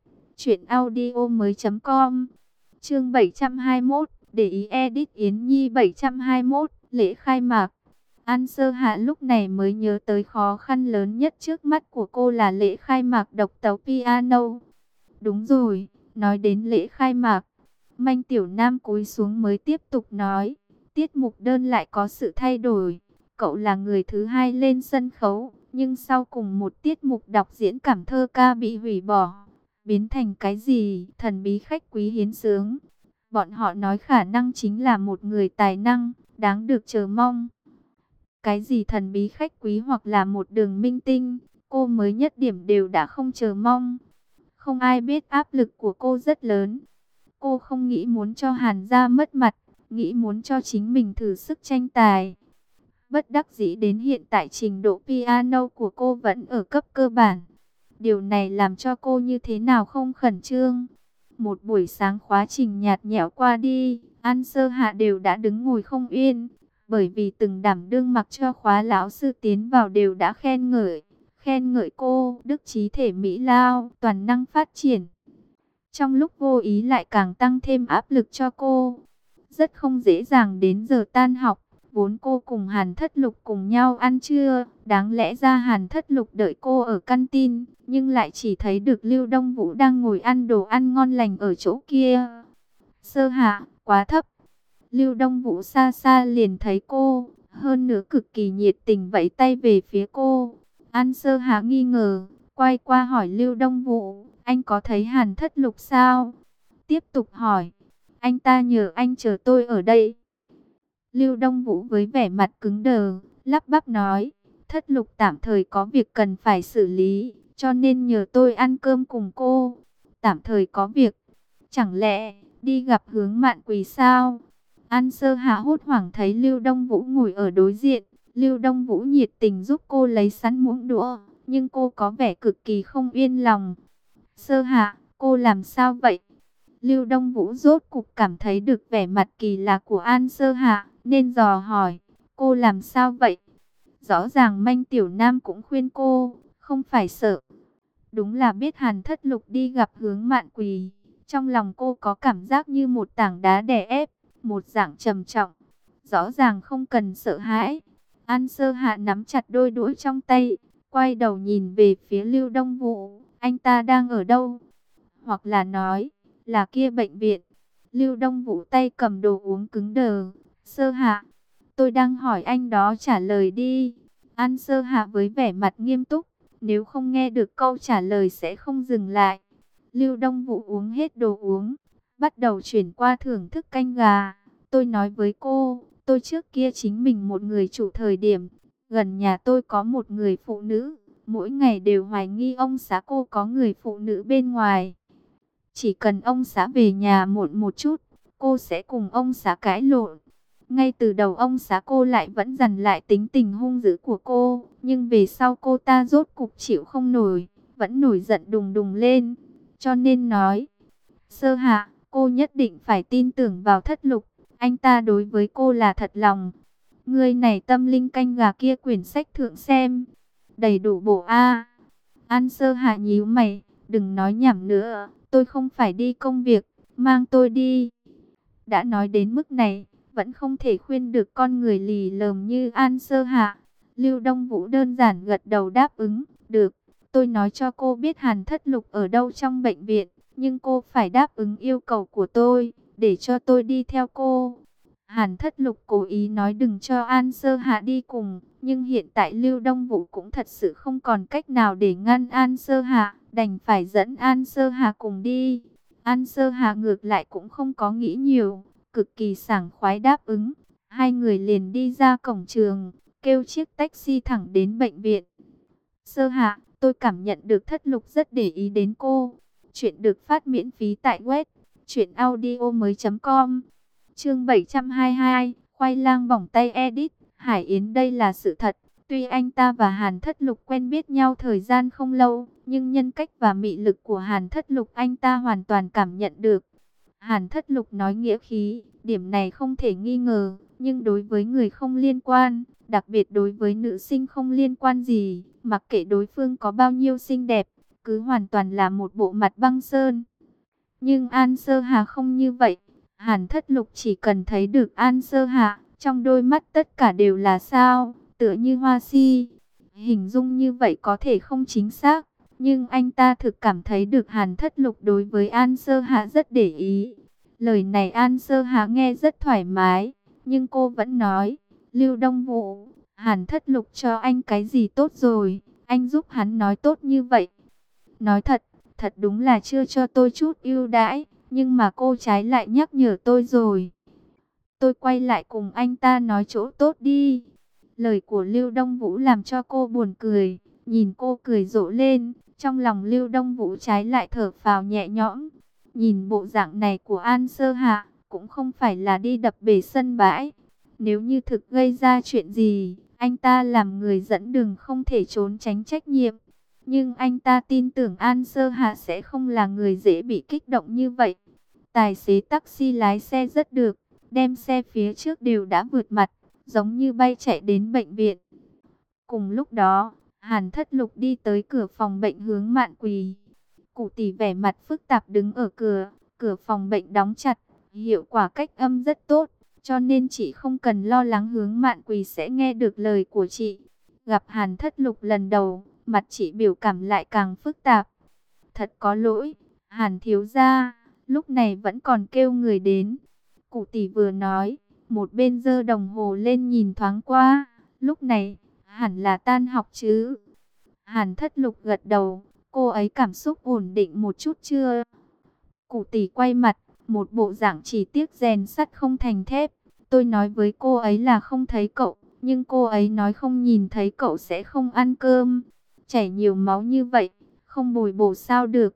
truyệnaudiomoi.com. Chương 721, để ý edit Yến Nhi 721, lễ khai mạc. An Sơ Hạ lúc này mới nhớ tới khó khăn lớn nhất trước mắt của cô là lễ khai mạc độc tấu piano. Đúng rồi, nói đến lễ khai mạc, Manh Tiểu Nam cúi xuống mới tiếp tục nói, tiết mục đơn lại có sự thay đổi. Cậu là người thứ hai lên sân khấu, nhưng sau cùng một tiết mục đọc diễn cảm thơ ca bị hủy bỏ, biến thành cái gì? Thần bí khách quý hiến sướng. Bọn họ nói khả năng chính là một người tài năng, đáng được chờ mong. Cái gì thần bí khách quý hoặc là một đường minh tinh, cô mới nhất điểm đều đã không chờ mong. Không ai biết áp lực của cô rất lớn. Cô không nghĩ muốn cho Hàn gia mất mặt, nghĩ muốn cho chính mình thử sức tranh tài. Bất đắc dĩ đến hiện tại trình độ piano của cô vẫn ở cấp cơ bản. Điều này làm cho cô như thế nào không khẩn trương. Một buổi sáng khóa trình nhạt nhẽo qua đi, An Sơ Hạ đều đã đứng ngồi không yên. Bởi vì từng đảm đương mặc cho khóa lão sư tiến vào đều đã khen ngợi cô đức trí thể mỹ lao, toàn năng phát triển. trong lúc vô ý lại càng tăng thêm áp lực cho cô. Rất không dễ dàng đến giờ tan học, vốn cô cùng Hàn Thất Lục cùng nhau ăn trưa, đáng lẽ ra Hàn Thất Lục đợi cô ở căn tin, nhưng lại chỉ thấy được Lưu Đông Vũ đang ngồi ăn đồ ăn ngon lành ở chỗ kia. Sơ Hạ, quá thấp. Lưu Đông Vũ xa xa liền thấy cô, hơn nữa cực kỳ nhiệt tình vẫy tay về phía cô. An Sơ Hạ nghi ngờ, quay qua hỏi Lưu Đông Vũ, anh có thấy Hàn Thất Lục sao? Tiếp tục hỏi, anh ta nhờ anh chờ tôi ở đây. Lưu Đông Vũ với vẻ mặt cứng đờ, lắp bắp nói, Thất Lục tạm thời có việc cần phải xử lý, cho nên nhờ tôi ăn cơm cùng cô. Tạm thời có việc, chẳng lẽ đi gặp Hướng Mạn Quỳ sao? An Sơ Hạ hốt hoảng thấy Lưu Đông Vũ ngồi ở đối diện. Lưu Đông Vũ nhiệt tình giúp cô lấy sẵn muỗng đũa, nhưng cô có vẻ cực kỳ không yên lòng. Sơ Hạ, cô làm sao vậy? Lưu Đông Vũ rốt cục cảm thấy được vẻ mặt kỳ lạ của An Sơ Hạ, nên dò hỏi, cô làm sao vậy? Rõ ràng Manh Tiểu Nam cũng khuyên cô, không phải sợ. Đúng là biết Hàn Thất Lục đi gặp Hướng Mạn Quỳ. Trong lòng cô có cảm giác như một tảng đá đè ép, một dạng trầm trọng. Rõ ràng không cần sợ hãi. An Sơ Hạ nắm chặt đôi đũa trong tay, quay đầu nhìn về phía Lưu Đông Vũ. Anh ta đang ở đâu? Hoặc là nói, là kia bệnh viện. Lưu Đông Vũ tay cầm đồ uống cứng đờ. Sơ Hạ, tôi đang hỏi anh đó trả lời đi. An Sơ Hạ với vẻ mặt nghiêm túc, nếu không nghe được câu trả lời sẽ không dừng lại. Lưu Đông Vũ uống hết đồ uống, bắt đầu chuyển qua thưởng thức canh gà. Tôi nói với cô, tôi trước kia chính mình một người chủ thời điểm. Gần nhà tôi có một người phụ nữ, mỗi ngày đều hoài nghi ông xã cô có người phụ nữ bên ngoài. Chỉ cần ông xã về nhà muộn một chút, cô sẽ cùng ông xã cãi lộn. Ngay từ đầu ông xã cô lại vẫn dằn lại tính tình hung dữ của cô, nhưng về sau cô ta rốt cục chịu không nổi, vẫn nổi giận đùng đùng lên. Cho nên nói, Sơ Hạ, cô nhất định phải tin tưởng vào Thất Lục, anh ta đối với cô là thật lòng. Người này tâm linh canh gà kia quyển sách thượng xem, đầy đủ bổ a. An Sơ Hạ nhíu mày, đừng nói nhảm nữa, tôi không phải đi công việc, mang tôi đi. Đã nói đến mức này, vẫn không thể khuyên được con người lì lợm như An Sơ Hạ. Lưu Đông Vũ đơn giản gật đầu đáp ứng, được, tôi nói cho cô biết Hàn Thất Lục ở đâu trong bệnh viện, nhưng cô phải đáp ứng yêu cầu của tôi, để cho tôi đi theo cô. Hàn Thất Lục cố ý nói đừng cho An Sơ Hạ đi cùng, nhưng hiện tại Lưu Đông Vũ cũng thật sự không còn cách nào để ngăn An Sơ Hạ, đành phải dẫn An Sơ Hạ cùng đi. An Sơ Hạ ngược lại cũng không có nghĩ nhiều, cực kỳ sảng khoái đáp ứng. Hai người liền đi ra cổng trường, kêu chiếc taxi thẳng đến bệnh viện. Sơ Hạ, tôi cảm nhận được Thất Lục rất để ý đến cô. Chuyện được phát miễn phí tại web truyệnaudiomoi.com. Chương 722, khoai lang bỏng tay edit. Hải Yến, đây là sự thật. Tuy anh ta và Hàn Thất Lục quen biết nhau thời gian không lâu, nhưng nhân cách và mị lực của Hàn Thất Lục anh ta hoàn toàn cảm nhận được. Hàn Thất Lục nói nghĩa khí, điểm này không thể nghi ngờ, nhưng đối với người không liên quan, đặc biệt đối với nữ sinh không liên quan gì, mặc kệ đối phương có bao nhiêu xinh đẹp, cứ hoàn toàn là một bộ mặt băng sơn. Nhưng An Sơ Hà không như vậy. Hàn Thất Lục chỉ cần thấy được An Sơ Hà, trong đôi mắt tất cả đều là sao, tựa như hoa si. Hình dung như vậy có thể không chính xác, nhưng anh ta thực cảm thấy được Hàn Thất Lục đối với An Sơ Hà rất để ý. Lời này An Sơ Hà nghe rất thoải mái, nhưng cô vẫn nói, Lưu Đông Vũ, Hàn Thất Lục cho anh cái gì tốt rồi, anh giúp hắn nói tốt như vậy. Nói thật, thật đúng là chưa cho tôi chút ưu đãi, nhưng mà cô trái lại nhắc nhở tôi rồi. Tôi quay lại cùng anh ta nói chỗ tốt đi. Lời của Lưu Đông Vũ làm cho cô buồn cười, nhìn cô cười rộ lên, trong lòng Lưu Đông Vũ trái lại thở phào nhẹ nhõm. Nhìn bộ dạng này của An Sơ Hạ, cũng không phải là đi đập bể sân bãi. Nếu như thực gây ra chuyện gì, anh ta làm người dẫn đường không thể trốn tránh trách nhiệm. Nhưng anh ta tin tưởng An Sơ Hạ sẽ không là người dễ bị kích động như vậy. Tài xế taxi lái xe rất được, đem xe phía trước đều đã vượt mặt, giống như bay chạy đến bệnh viện. Cùng lúc đó, Hàn Thất Lục đi tới cửa phòng bệnh Hướng Mạn Quỳ. Cụ tỷ vẻ mặt phức tạp đứng ở cửa, cửa phòng bệnh đóng chặt, hiệu quả cách âm rất tốt, cho nên chị không cần lo lắng Hướng Mạn Quỳ sẽ nghe được lời của chị. Gặp Hàn Thất Lục lần đầu, mặt chị biểu cảm lại càng phức tạp. Thật có lỗi, Hàn thiếu gia, lúc này vẫn còn kêu người đến. Cụ tỷ vừa nói, một bên giơ đồng hồ lên nhìn thoáng qua, lúc này, hẳn là tan học chứ. Hàn Thất Lục gật đầu, cô ấy cảm xúc ổn định một chút chưa? Cụ tỷ quay mặt, một bộ dạng chỉ tiếc rèn sắt không thành thép. Tôi nói với cô ấy là không thấy cậu, nhưng cô ấy nói không nhìn thấy cậu sẽ không ăn cơm. Chảy nhiều máu như vậy, không bồi bổ sao được.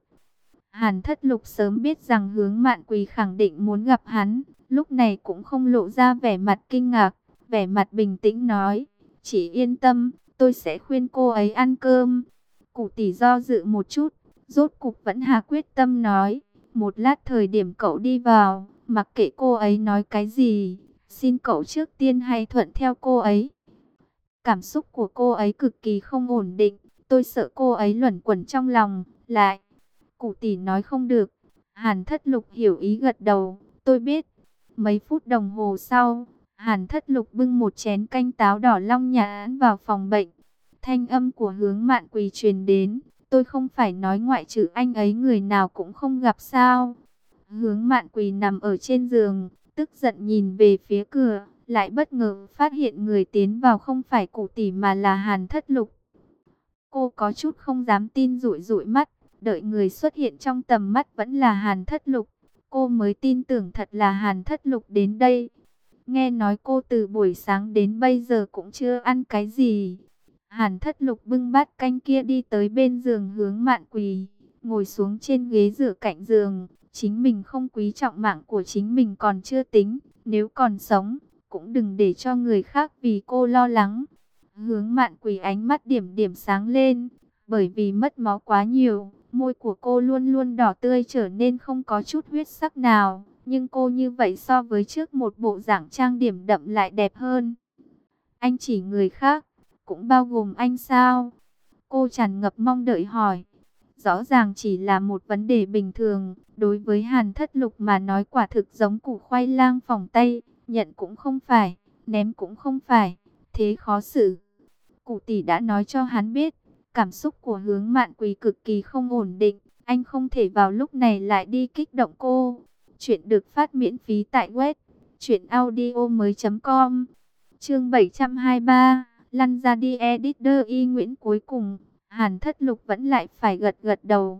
Hàn Thất Lục sớm biết rằng Hướng Mạn Quỳ khẳng định muốn gặp hắn, lúc này cũng không lộ ra vẻ mặt kinh ngạc, vẻ mặt bình tĩnh nói, chỉ yên tâm, tôi sẽ khuyên cô ấy ăn cơm. Cụ tỷ do dự một chút, rốt cục vẫn hạ quyết tâm nói, một lát thời điểm cậu đi vào, mặc kệ cô ấy nói cái gì, xin cậu trước tiên hãy thuận theo cô ấy. Cảm xúc của cô ấy cực kỳ không ổn định, tôi sợ cô ấy luẩn quẩn trong lòng, lại. Cụ tỷ nói không được. Hàn Thất Lục hiểu ý gật đầu, tôi biết. Mấy phút đồng hồ sau, Hàn Thất Lục bưng một chén canh táo đỏ long nhãn vào phòng bệnh. Thanh âm của Hướng Mạn Quỳ truyền đến, tôi không phải nói ngoại trừ anh ấy người nào cũng không gặp sao. Hướng Mạn Quỳ nằm ở trên giường, tức giận nhìn về phía cửa, lại bất ngờ phát hiện người tiến vào không phải cụ tỷ mà là Hàn Thất Lục. Cô có chút không dám tin, dụi dụi mắt, đợi người xuất hiện trong tầm mắt vẫn là Hàn Thất Lục. Cô mới tin tưởng thật là Hàn Thất Lục đến đây. Nghe nói cô từ buổi sáng đến bây giờ cũng chưa ăn cái gì. Hàn Thất Lục bưng bát canh kia đi tới bên giường Hướng Mạn Quỳ, ngồi xuống trên ghế rửa cạnh giường. Chính mình không quý trọng mạng của chính mình còn chưa tính, nếu còn sống, cũng đừng để cho người khác vì cô lo lắng. Hướng Mạn Quỳ ánh mắt điểm điểm sáng lên, bởi vì mất máu quá nhiều, môi của cô luôn luôn đỏ tươi trở nên không có chút huyết sắc nào, nhưng cô như vậy so với trước một bộ dạng trang điểm đậm lại đẹp hơn. Anh chỉ người khác, cũng bao gồm anh sao? Cô tràn ngập mong đợi hỏi. Rõ ràng chỉ là một vấn đề bình thường, đối với Hàn Thất Lục mà nói quả thực giống củ khoai lang phỏng tay, nhận cũng không phải, ném cũng không phải, thế khó xử. Cụ tỷ đã nói cho hắn biết, cảm xúc của Hướng Mạn Quỳ cực kỳ không ổn định, anh không thể vào lúc này lại đi kích động cô. Chuyện được phát miễn phí tại web truyệnaudiomoi.com. Chương 723, lăn ra đi editor y Nguyễn. Cuối cùng Hàn Thất Lục vẫn lại phải gật gật đầu,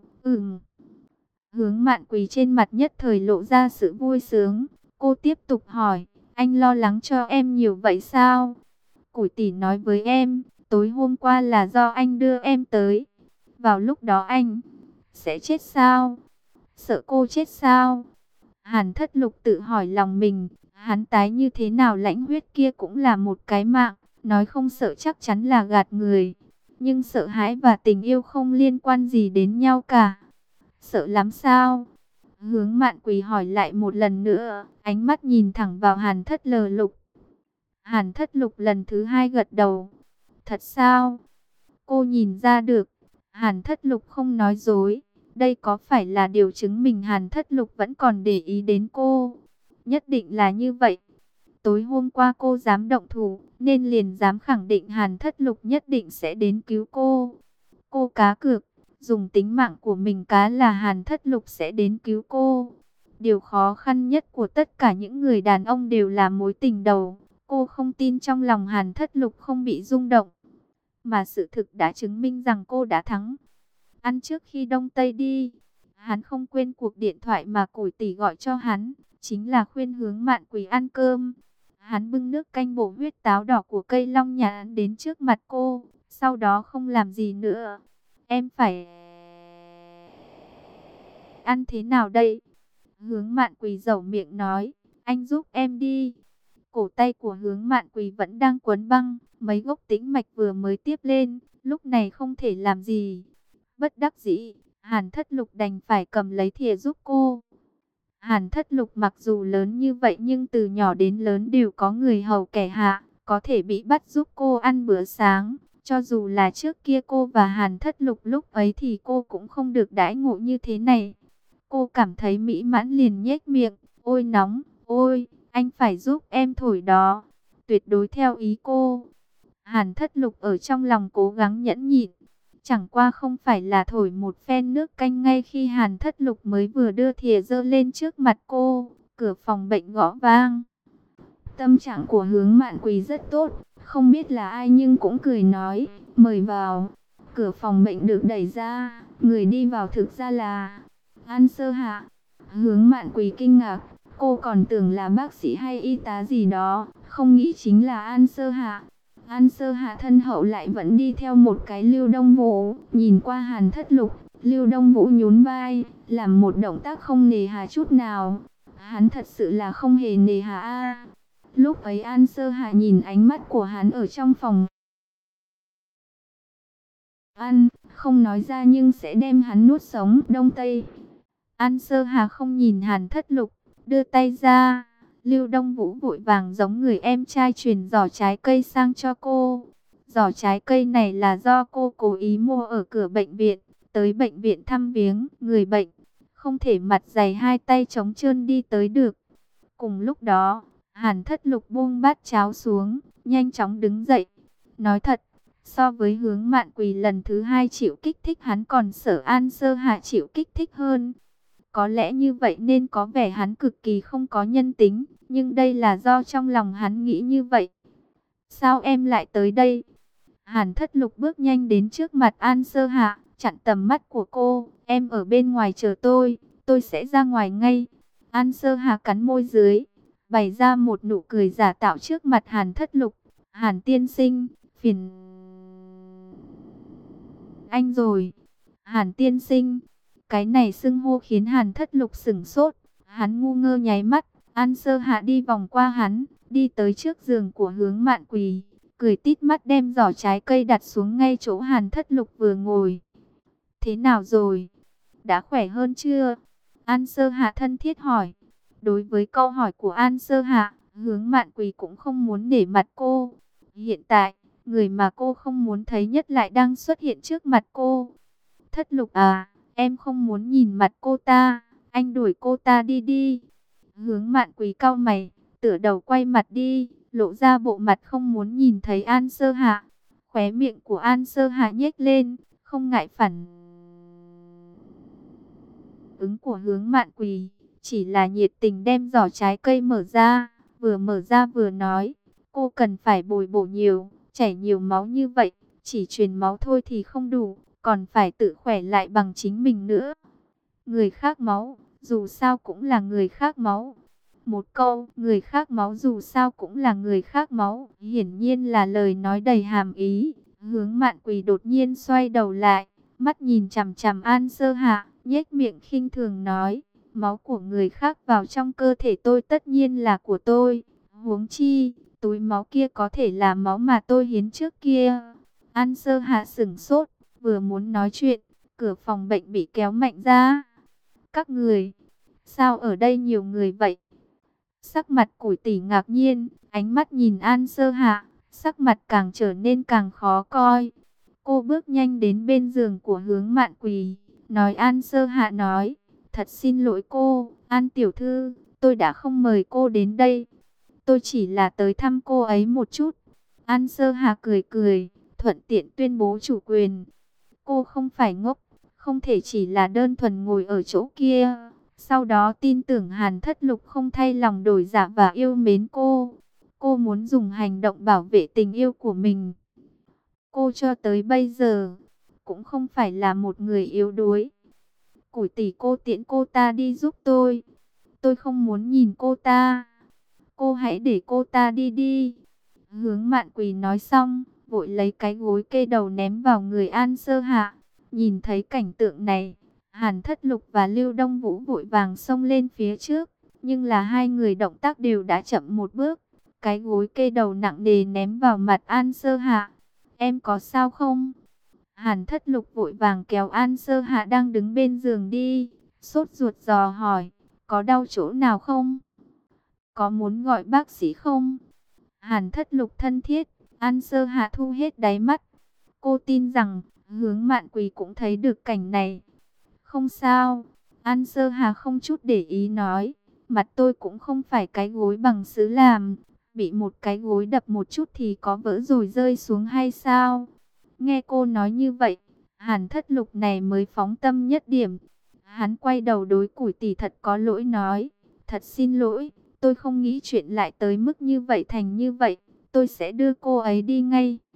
Hướng Mạn Quỳ trên mặt nhất thời lộ ra sự vui sướng. Cô tiếp tục hỏi, anh lo lắng cho em nhiều vậy sao? Củi tỷ nói với em, tối hôm qua là do anh đưa em tới. Vào lúc đó anh sẽ chết sao? Sợ cô chết sao? Hàn Thất Lục tự hỏi lòng mình, hắn tái như thế nào lãnh huyết kia cũng là một cái mạng, nói không sợ chắc chắn là gạt người. Nhưng sợ hãi và tình yêu không liên quan gì đến nhau cả. Sợ lắm sao? Hướng Mạn Quỳ hỏi lại một lần nữa, ánh mắt nhìn thẳng vào Hàn Thất Lục. Hàn Thất Lục lần thứ hai gật đầu. Thật sao? Cô nhìn ra được. Hàn Thất Lục không nói dối. Đây có phải là điều chứng minh Hàn Thất Lục vẫn còn để ý đến cô? Nhất định là như vậy. Tối hôm qua cô dám động thủ, nên liền dám khẳng định Hàn Thất Lục nhất định sẽ đến cứu cô. Cô cá cược, dùng tính mạng của mình cá là Hàn Thất Lục sẽ đến cứu cô. Điều khó khăn nhất của tất cả những người đàn ông đều là mối tình đầu. Cô không tin trong lòng Hàn Thất Lục không bị rung động. Mà sự thực đã chứng minh rằng cô đã thắng. Ăn trước khi đông tây đi. Hắn không quên cuộc điện thoại mà Củi tỷ gọi cho hắn. Chính là khuyên Hướng Mạn Quỳ ăn cơm. Hắn bưng nước canh bổ huyết táo đỏ của cây long nhãn đến trước mặt cô. Sau đó không làm gì nữa. Em phải ăn thế nào đây? Hướng Mạn Quỳ dẩu miệng nói. Anh giúp em đi. Cổ tay của Hướng Mạn Quỳ vẫn đang quấn băng, mấy gốc tĩnh mạch vừa mới tiếp lên, lúc này không thể làm gì. Bất đắc dĩ, Hàn Thất Lục đành phải cầm lấy thìa giúp cô. Hàn Thất Lục mặc dù lớn như vậy nhưng từ nhỏ đến lớn đều có người hầu kẻ hạ, có thể bị bắt giúp cô ăn bữa sáng. Cho dù là trước kia cô và Hàn Thất Lục lúc ấy thì cô cũng không được đãi ngộ như thế này. Cô cảm thấy mỹ mãn liền nhếch miệng, ôi nóng, ôi, anh phải giúp em thổi đó. Tuyệt đối theo ý cô. Hàn Thất Lục ở trong lòng cố gắng nhẫn nhịn. Chẳng qua không phải là thổi một phen nước canh ngay khi Hàn Thất Lục mới vừa đưa thìa dơ lên trước mặt cô. Cửa phòng bệnh gõ vang. Tâm trạng của Hướng Mạn Quỳ rất tốt, không biết là ai nhưng cũng cười nói, mời vào. Cửa phòng bệnh được đẩy ra, người đi vào thực ra là An Sơ Hạ. Hướng Mạn Quỳ kinh ngạc, cô còn tưởng là bác sĩ hay y tá gì đó, không nghĩ chính là An Sơ Hạ. An Sơ Hạ thân hậu lại vẫn đi theo một cái Lưu Đông Vũ, nhìn qua Hàn Thất Lục, Lưu Đông Vũ nhún vai, làm một động tác không nề hà chút nào. Hắn thật sự là không hề nề hà a. Lúc ấy An Sơ Hạ nhìn ánh mắt của hắn ở trong phòng ăn, không nói ra nhưng sẽ đem hắn nuốt sống. Đông Tây. An Sơ Hà không nhìn Hàn Thất Lục, đưa tay ra. Lưu Đông Vũ vội vàng giống người em trai truyền giỏ trái cây sang cho cô. Giỏ trái cây này là do cô cố ý mua ở cửa bệnh viện, tới bệnh viện thăm viếng người bệnh, không thể mặt dày hai tay trống trơn đi tới được. Cùng lúc đó, Hàn Thất Lục buông bát cháo xuống, nhanh chóng đứng dậy. Nói thật, so với Hướng Mạn Quỳ lần thứ hai chịu kích thích hắn còn sợ An Sơ Hạ chịu kích thích hơn. Có lẽ như vậy nên có vẻ hắn cực kỳ không có nhân tính, nhưng đây là do trong lòng hắn nghĩ như vậy. Sao em lại tới đây? Hàn Thất Lục bước nhanh đến trước mặt An Sơ Hạ, chặn tầm mắt của cô. Em ở bên ngoài chờ tôi sẽ ra ngoài ngay. An Sơ Hạ cắn môi dưới, bày ra một nụ cười giả tạo trước mặt Hàn Thất Lục. Hàn tiên sinh, phiền anh rồi. Hàn tiên sinh, cái này xưng hô khiến Hàn Thất Lục sửng sốt. Hắn ngu ngơ nháy mắt. An Sơ Hạ đi vòng qua hắn, đi tới trước giường của Hướng Mạn Quỳ, cười tít mắt đem giỏ trái cây đặt xuống ngay chỗ Hàn Thất Lục vừa ngồi. Thế nào rồi? Đã khỏe hơn chưa? An Sơ Hạ thân thiết hỏi. Đối với câu hỏi của An Sơ Hạ, Hướng Mạn Quỳ cũng không muốn nể mặt cô. Hiện tại, người mà cô không muốn thấy nhất lại đang xuất hiện trước mặt cô. Thất Lục à, em không muốn nhìn mặt cô ta, anh đuổi cô ta đi đi. Hướng Mạn Quỳ cau mày, tựa đầu quay mặt đi, lộ ra bộ mặt không muốn nhìn thấy An Sơ Hạ. Khóe miệng của An Sơ Hạ nhếch lên, không ngại phản ứng của Hướng Mạn Quỳ, chỉ là nhiệt tình đem giỏ trái cây mở ra vừa nói, cô cần phải bồi bổ nhiều, chảy nhiều máu như vậy, chỉ truyền máu thôi thì không đủ, còn phải tự khỏe lại bằng chính mình nữa. Người khác máu, dù sao cũng là người khác máu. Một câu, người khác máu dù sao cũng là người khác máu, hiển nhiên là lời nói đầy hàm ý. Hướng Mạn Quỳ đột nhiên xoay đầu lại, mắt nhìn chằm chằm An Sơ Hạ, nhếch miệng khinh thường nói, máu của người khác vào trong cơ thể tôi tất nhiên là của tôi. Huống chi, túi máu kia có thể là máu mà tôi hiến trước kia. An Sơ Hạ sửng sốt, vừa muốn nói chuyện, cửa phòng bệnh bị kéo mạnh ra. Các người, sao ở đây nhiều người vậy? Sắc mặt Củi Tỷ ngạc nhiên, ánh mắt nhìn An Sơ Hạ, sắc mặt càng trở nên càng khó coi. Cô bước nhanh đến bên giường của Hướng Mạn Quỳ, nói An Sơ Hạ nói, thật xin lỗi cô, An tiểu thư, tôi đã không mời cô đến đây. Tôi chỉ là tới thăm cô ấy một chút. An Sơ Hạ cười cười, thuận tiện tuyên bố chủ quyền. Cô không phải ngốc, không thể chỉ là đơn thuần ngồi ở chỗ kia. Sau đó tin tưởng Hàn Thất Lục không thay lòng đổi dạ và yêu mến cô. Cô muốn dùng hành động bảo vệ tình yêu của mình. Cô cho tới bây giờ cũng không phải là một người yếu đuối. Củi Tỷ cô tiễn cô ta đi giúp tôi. Tôi không muốn nhìn cô ta. Cô hãy để cô ta đi đi. Hướng Mạn Quỳ nói xong, vội lấy cái gối kê đầu ném vào người An Sơ Hạ. Nhìn thấy cảnh tượng này, Hàn Thất Lục và Lưu Đông Vũ vội vàng xông lên phía trước, nhưng là hai người động tác đều đã chậm một bước. Cái gối kê đầu nặng nề ném vào mặt An Sơ Hạ. Em có sao không? Hàn Thất Lục vội vàng kéo An Sơ Hạ đang đứng bên giường đi, sốt ruột dò hỏi, có đau chỗ nào không? Có muốn gọi bác sĩ không? Hàn Thất Lục thân thiết, An Sơ Hạ thu hết đáy mắt. Cô tin rằng Hướng Mạn Quỳ cũng thấy được cảnh này. Không sao, An Sơ Hà không chút để ý nói, mặt tôi cũng không phải cái gối bằng sứ làm, bị một cái gối đập một chút thì có vỡ rồi rơi xuống hay sao? Nghe cô nói như vậy, Hàn Thất Lục này mới phóng tâm nhất điểm. Hắn quay đầu đối Củi tỷ thật có lỗi nói, thật xin lỗi, tôi không nghĩ chuyện lại tới mức như vậy thành như vậy, tôi sẽ đưa cô ấy đi ngay.